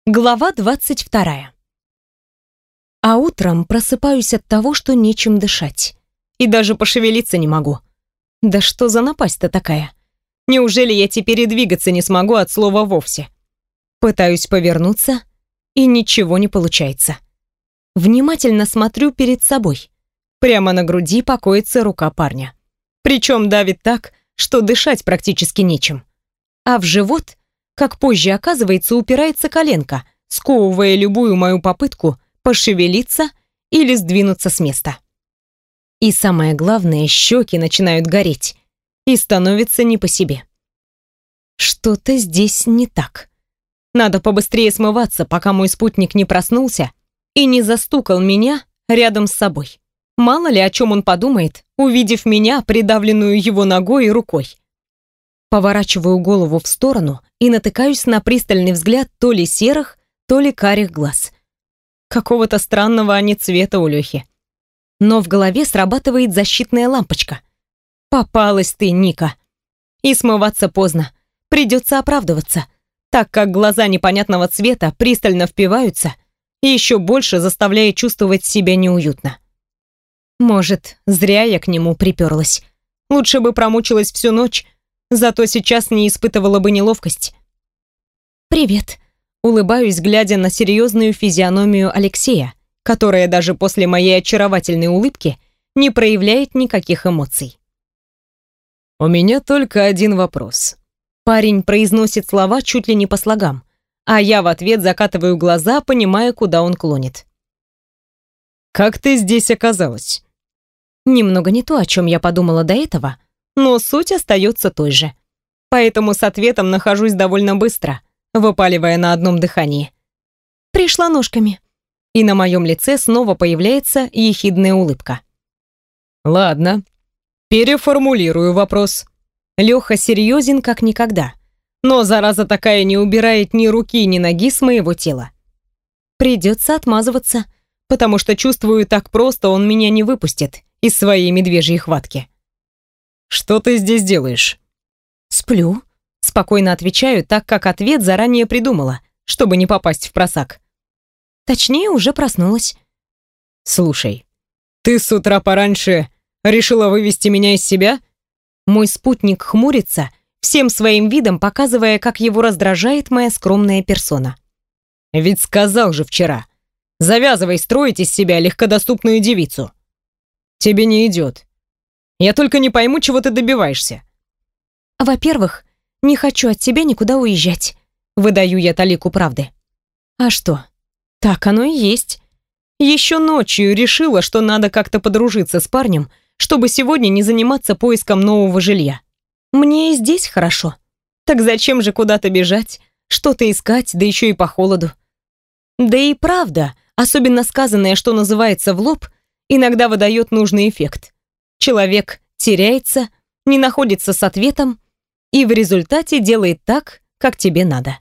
Глава 22. А утром просыпаюсь от того, что нечем дышать. И даже пошевелиться не могу. Да что за напасть-то такая? Неужели я теперь и двигаться не смогу от слова вовсе? Пытаюсь повернуться, и ничего не получается. Внимательно смотрю перед собой. Прямо на груди покоится рука парня. Причем давит так, что дышать практически нечем. А в живот, как позже оказывается, упирается коленка, сковывая любую мою попытку пошевелиться или сдвинуться с места. И самое главное, щеки начинают гореть, и становится не по себе. Что-то здесь не так. Надо побыстрее смываться, пока мой спутник не проснулся и не застукал меня рядом с собой. Мало ли, о чем он подумает, увидев меня, придавленную его ногой и рукой. Поворачиваю голову в сторону и натыкаюсь на пристальный взгляд то ли серых, то ли карих глаз. Какого-то странного они цвета у Лёхи. Но в голове срабатывает защитная лампочка. Попалась ты, Ника. И смываться поздно. Придется оправдываться, так как глаза непонятного цвета пристально впиваются и еще больше заставляя чувствовать себя неуютно. Может, зря я к нему приперлась. Лучше бы промучилась всю ночь, зато сейчас не испытывала бы неловкость. «Привет», — улыбаюсь, глядя на серьезную физиономию Алексея, которая даже после моей очаровательной улыбки не проявляет никаких эмоций. «У меня только один вопрос». Парень произносит слова чуть ли не по слогам, а я в ответ закатываю глаза, понимая, куда он клонит. «Как ты здесь оказалась?» Немного не то, о чем я подумала до этого, но суть остается той же. Поэтому с ответом нахожусь довольно быстро, выпаливая на одном дыхании. Пришла ножками. И на моем лице снова появляется ехидная улыбка. «Ладно, переформулирую вопрос». Леха серьезен как никогда, но зараза такая не убирает ни руки, ни ноги с моего тела. Придется отмазываться, потому что чувствую, так просто он меня не выпустит из своей медвежьей хватки. «Что ты здесь делаешь?» «Сплю», — спокойно отвечаю, так как ответ заранее придумала, чтобы не попасть в просак. Точнее, уже проснулась. «Слушай, ты с утра пораньше решила вывести меня из себя?» Мой спутник хмурится, всем своим видом показывая, как его раздражает моя скромная персона. «Ведь сказал же вчера, завязывай строить из себя легкодоступную девицу. Тебе не идет. Я только не пойму, чего ты добиваешься». «Во-первых, не хочу от тебя никуда уезжать», — выдаю я талику правды. «А что? Так оно и есть. Еще ночью решила, что надо как-то подружиться с парнем, чтобы сегодня не заниматься поиском нового жилья. Мне и здесь хорошо. Так зачем же куда-то бежать, что-то искать, да еще и по холоду? Да и правда, особенно сказанное, что называется в лоб, иногда выдает нужный эффект. Человек теряется, не находится с ответом и в результате делает так, как тебе надо.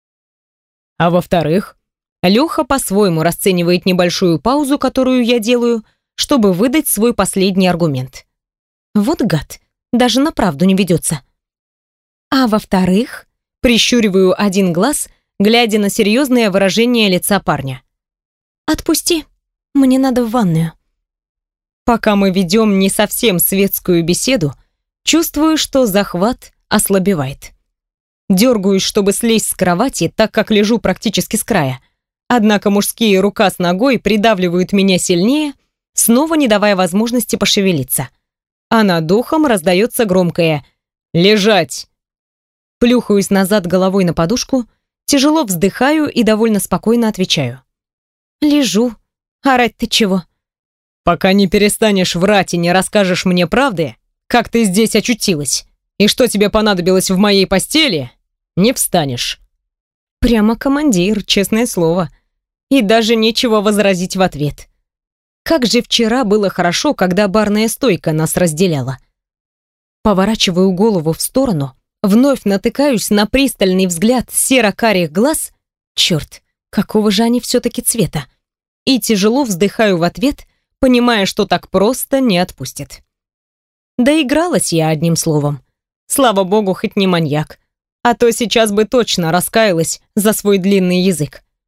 А во-вторых, Леха по-своему расценивает небольшую паузу, которую я делаю, чтобы выдать свой последний аргумент. Вот гад, даже на правду не ведется. А во-вторых, прищуриваю один глаз, глядя на серьезное выражение лица парня. «Отпусти, мне надо в ванную». Пока мы ведем не совсем светскую беседу, чувствую, что захват ослабевает. Дергаюсь, чтобы слезть с кровати, так как лежу практически с края. Однако мужские рука с ногой придавливают меня сильнее, снова не давая возможности пошевелиться. А над ухом раздается громкое «Лежать!». Плюхаюсь назад головой на подушку, тяжело вздыхаю и довольно спокойно отвечаю. «Лежу. Орать ты чего?» «Пока не перестанешь врать и не расскажешь мне правды, как ты здесь очутилась, и что тебе понадобилось в моей постели, не встанешь». Прямо командир, честное слово. И даже нечего возразить в ответ. Как же вчера было хорошо, когда барная стойка нас разделяла. Поворачиваю голову в сторону, вновь натыкаюсь на пристальный взгляд серо-карих глаз. Черт, какого же они все-таки цвета? И тяжело вздыхаю в ответ, понимая, что так просто не отпустит. Доигралась я одним словом. Слава богу, хоть не маньяк. А то сейчас бы точно раскаялась за свой длинный язык.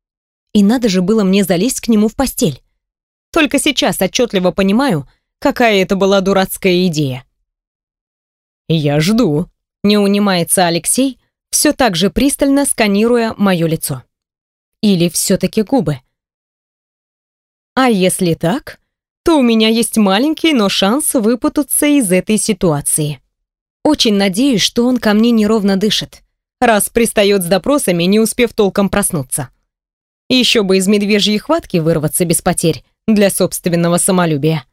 И надо же было мне залезть к нему в постель. Только сейчас отчетливо понимаю, какая это была дурацкая идея. «Я жду», — не унимается Алексей, все так же пристально сканируя мое лицо. Или все-таки губы? А если так, то у меня есть маленький, но шанс выпутаться из этой ситуации. Очень надеюсь, что он ко мне неровно дышит, раз пристает с допросами, не успев толком проснуться. Еще бы из медвежьей хватки вырваться без потерь для собственного самолюбия.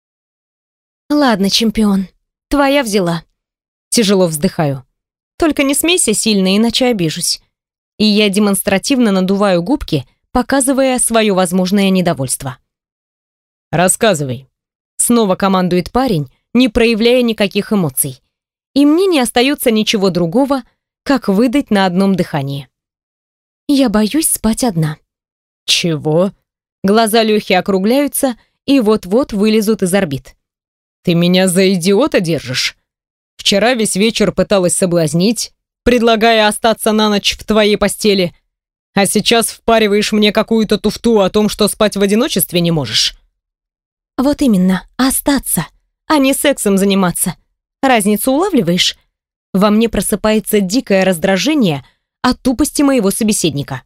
Ладно, чемпион, твоя взяла. Тяжело вздыхаю. Только не смейся сильно, иначе обижусь. И я демонстративно надуваю губки, показывая свое возможное недовольство. «Рассказывай», — снова командует парень, не проявляя никаких эмоций. И мне не остается ничего другого, как выдать на одном дыхании. Я боюсь спать одна. «Чего?» Глаза Лёхи округляются и вот-вот вылезут из орбит. «Ты меня за идиота держишь? Вчера весь вечер пыталась соблазнить, предлагая остаться на ночь в твоей постели, а сейчас впариваешь мне какую-то туфту о том, что спать в одиночестве не можешь». Вот именно, остаться, а не сексом заниматься. Разницу улавливаешь? Во мне просыпается дикое раздражение от тупости моего собеседника.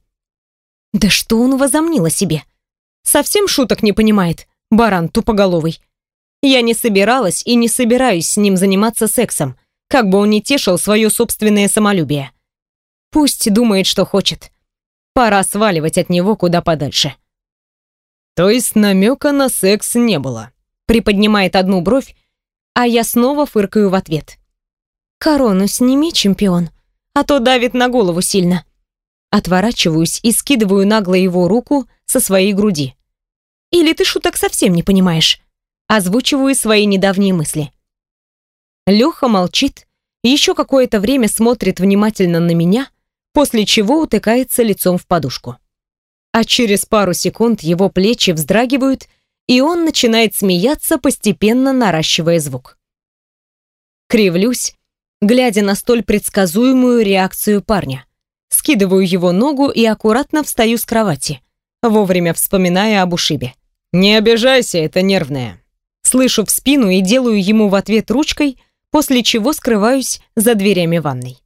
Да что он возомнил о себе? Совсем шуток не понимает, баран тупоголовый. Я не собиралась и не собираюсь с ним заниматься сексом, как бы он ни тешил свое собственное самолюбие. Пусть думает, что хочет. Пора сваливать от него куда подальше. «То есть намека на секс не было?» Приподнимает одну бровь, а я снова фыркаю в ответ. «Корону сними, чемпион, а то давит на голову сильно». Отворачиваюсь и скидываю нагло его руку со своей груди. «Или ты шуток совсем не понимаешь?» Озвучиваю свои недавние мысли. Леха молчит, еще какое-то время смотрит внимательно на меня, после чего утыкается лицом в подушку. А через пару секунд его плечи вздрагивают, и он начинает смеяться, постепенно наращивая звук. Кривлюсь, глядя на столь предсказуемую реакцию парня. Скидываю его ногу и аккуратно встаю с кровати, вовремя вспоминая об ушибе. «Не обижайся, это нервное». Слышу в спину и делаю ему в ответ ручкой, после чего скрываюсь за дверями ванной.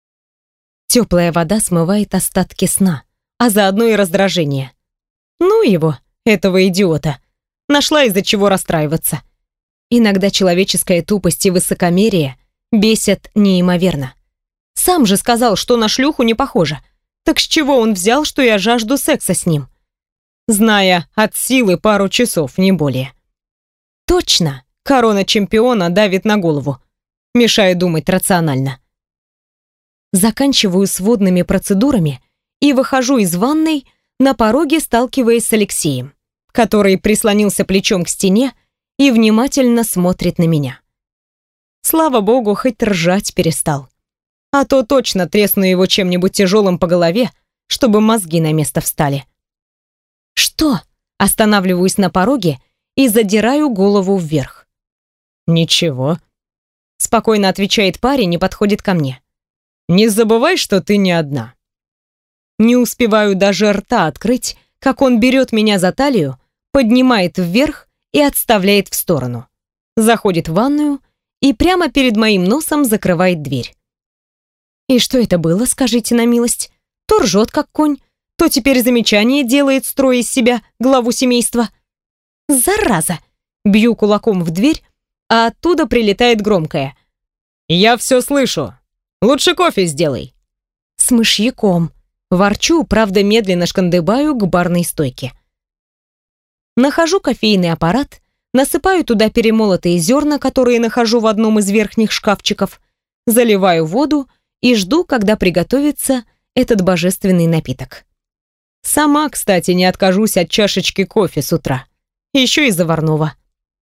Теплая вода смывает остатки сна, а заодно и раздражение. Ну его, этого идиота. Нашла из-за чего расстраиваться. Иногда человеческая тупость и высокомерие бесят неимоверно. Сам же сказал, что на шлюху не похоже. Так с чего он взял, что я жажду секса с ним? Зная от силы пару часов, не более. Точно, корона чемпиона давит на голову, мешая думать рационально. Заканчиваю с водными процедурами и выхожу из ванной, на пороге сталкиваясь с Алексеем, который прислонился плечом к стене и внимательно смотрит на меня. Слава богу, хоть ржать перестал. А то точно тресну его чем-нибудь тяжелым по голове, чтобы мозги на место встали. «Что?» Останавливаюсь на пороге и задираю голову вверх. «Ничего», — спокойно отвечает парень и подходит ко мне. «Не забывай, что ты не одна». Не успеваю даже рта открыть, как он берет меня за талию, поднимает вверх и отставляет в сторону. Заходит в ванную и прямо перед моим носом закрывает дверь. И что это было, скажите на милость? То ржет, как конь, то теперь замечание делает, строя из себя главу семейства. Зараза! Бью кулаком в дверь, а оттуда прилетает громкое: «Я все слышу. Лучше кофе сделай». С мышьяком. Ворчу, правда, медленно шкандыбаю к барной стойке. Нахожу кофейный аппарат, насыпаю туда перемолотые зерна, которые нахожу в одном из верхних шкафчиков, заливаю воду и жду, когда приготовится этот божественный напиток. Сама, кстати, не откажусь от чашечки кофе с утра. Еще и заварного.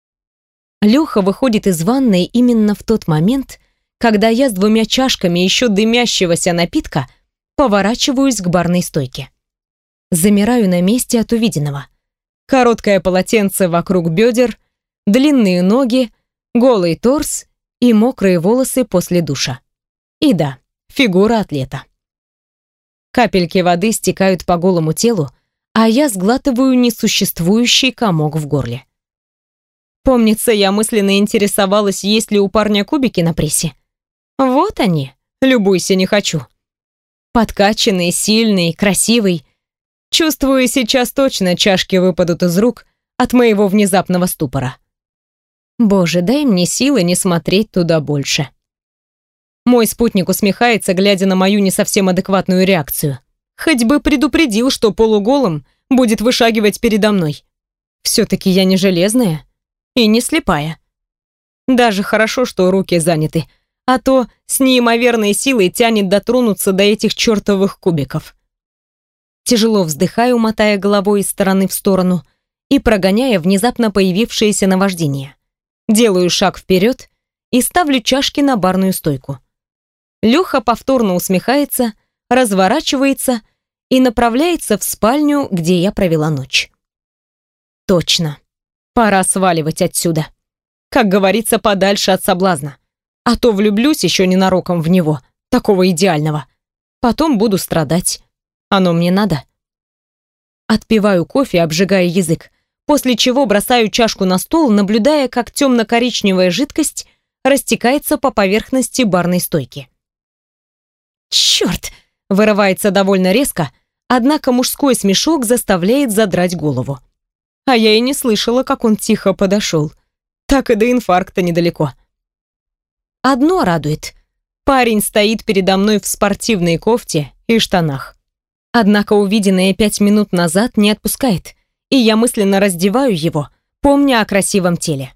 Леха выходит из ванной именно в тот момент, когда я с 2 чашками еще дымящегося напитка поворачиваюсь к барной стойке. Замираю на месте от увиденного. Короткое полотенце вокруг бедер, длинные ноги, голый торс и мокрые волосы после душа. И да, фигура атлета. Капельки воды стекают по голому телу, а я сглатываю несуществующий комок в горле. Помнится, я мысленно интересовалась, есть ли у парня кубики на прессе. Вот они, любуйся не хочу. Подкачанный, сильный, красивый. Чувствую, сейчас точно чашки выпадут из рук от моего внезапного ступора. Боже, дай мне силы не смотреть туда больше. Мой спутник усмехается, глядя на мою не совсем адекватную реакцию. Хоть бы предупредил, что полуголым будет вышагивать передо мной. Все-таки я не железная и не слепая. Даже хорошо, что руки заняты, а то с неимоверной силой тянет дотронуться до этих чертовых кубиков. Тяжело вздыхаю, мотая головой из стороны в сторону и прогоняя внезапно появившееся наваждение. Делаю шаг вперед и ставлю чашки на барную стойку. Леха повторно усмехается, разворачивается и направляется в спальню, где я провела ночь. Точно. Пора сваливать отсюда. Как говорится, подальше от соблазна. А то влюблюсь еще ненароком в него, такого идеального. Потом буду страдать. Оно мне надо. Отпиваю кофе, обжигая язык, после чего бросаю чашку на стол, наблюдая, как темно-коричневая жидкость растекается по поверхности барной стойки. «Черт!» — вырывается довольно резко, однако мужской смешок заставляет задрать голову. А я и не слышала, как он тихо подошел. Так и до инфаркта недалеко. Одно радует. Парень стоит передо мной в спортивной кофте и штанах. Однако увиденное 5 минут назад не отпускает, и я мысленно раздеваю его, помня о красивом теле.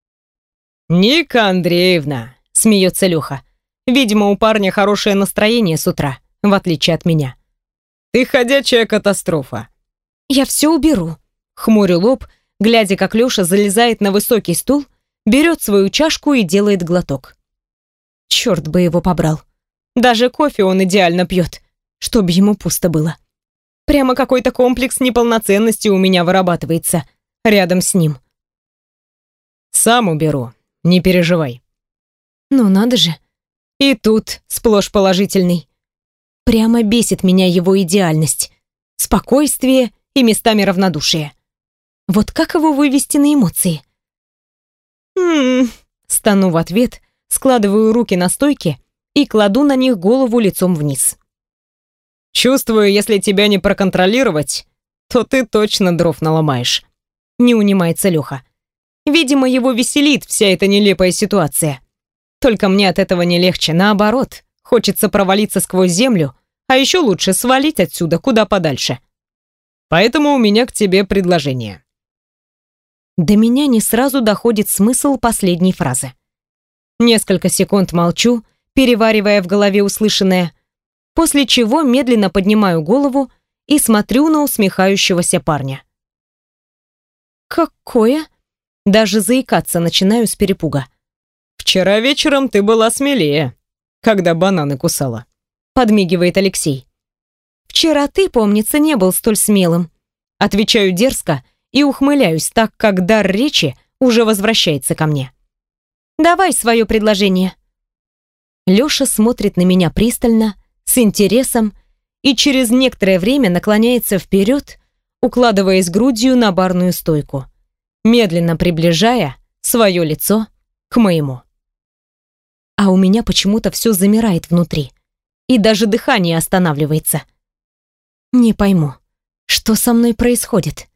«Ника Андреевна!» — смеется Леха. Видимо, у парня хорошее настроение с утра, в отличие от меня. «Ты ходячая катастрофа!» «Я все уберу», — хмурю лоб, глядя, как Леша залезает на высокий стул, берет свою чашку и делает глоток. Черт бы его побрал. Даже кофе он идеально пьет, чтоб ему пусто было. Прямо какой-то комплекс неполноценности у меня вырабатывается рядом с ним. «Сам уберу, не переживай». Ну надо же. И тут сплошь положительный. Прямо бесит меня его идеальность, спокойствие и местами равнодушие. Вот как его вывести на эмоции? Стану в ответ, складываю руки на стойке и кладу на них голову лицом вниз. «Чувствую, если тебя не проконтролировать, то ты точно дров наломаешь», — не унимается Леха. Видимо, его веселит вся эта нелепая ситуация. Только мне от этого не легче, наоборот. Хочется провалиться сквозь землю, а еще лучше свалить отсюда куда подальше. «Поэтому у меня к тебе предложение». До меня не сразу доходит смысл последней фразы. Несколько секунд молчу, переваривая в голове услышанное, после чего медленно поднимаю голову и смотрю на усмехающегося парня. «Какое?» Даже заикаться начинаю с перепуга. «Вчера вечером ты была смелее, когда бананы кусала», — подмигивает Алексей. «Вчера ты, помнится, не был столь смелым». Отвечаю дерзко и ухмыляюсь, так как дар речи уже возвращается ко мне. «Давай свое предложение». Леша смотрит на меня пристально, с интересом и через некоторое время наклоняется вперед, укладываясь грудью на барную стойку, медленно приближая свое лицо к моему. А у меня почему-то все замирает внутри, и даже дыхание останавливается. Не пойму, что со мной происходит.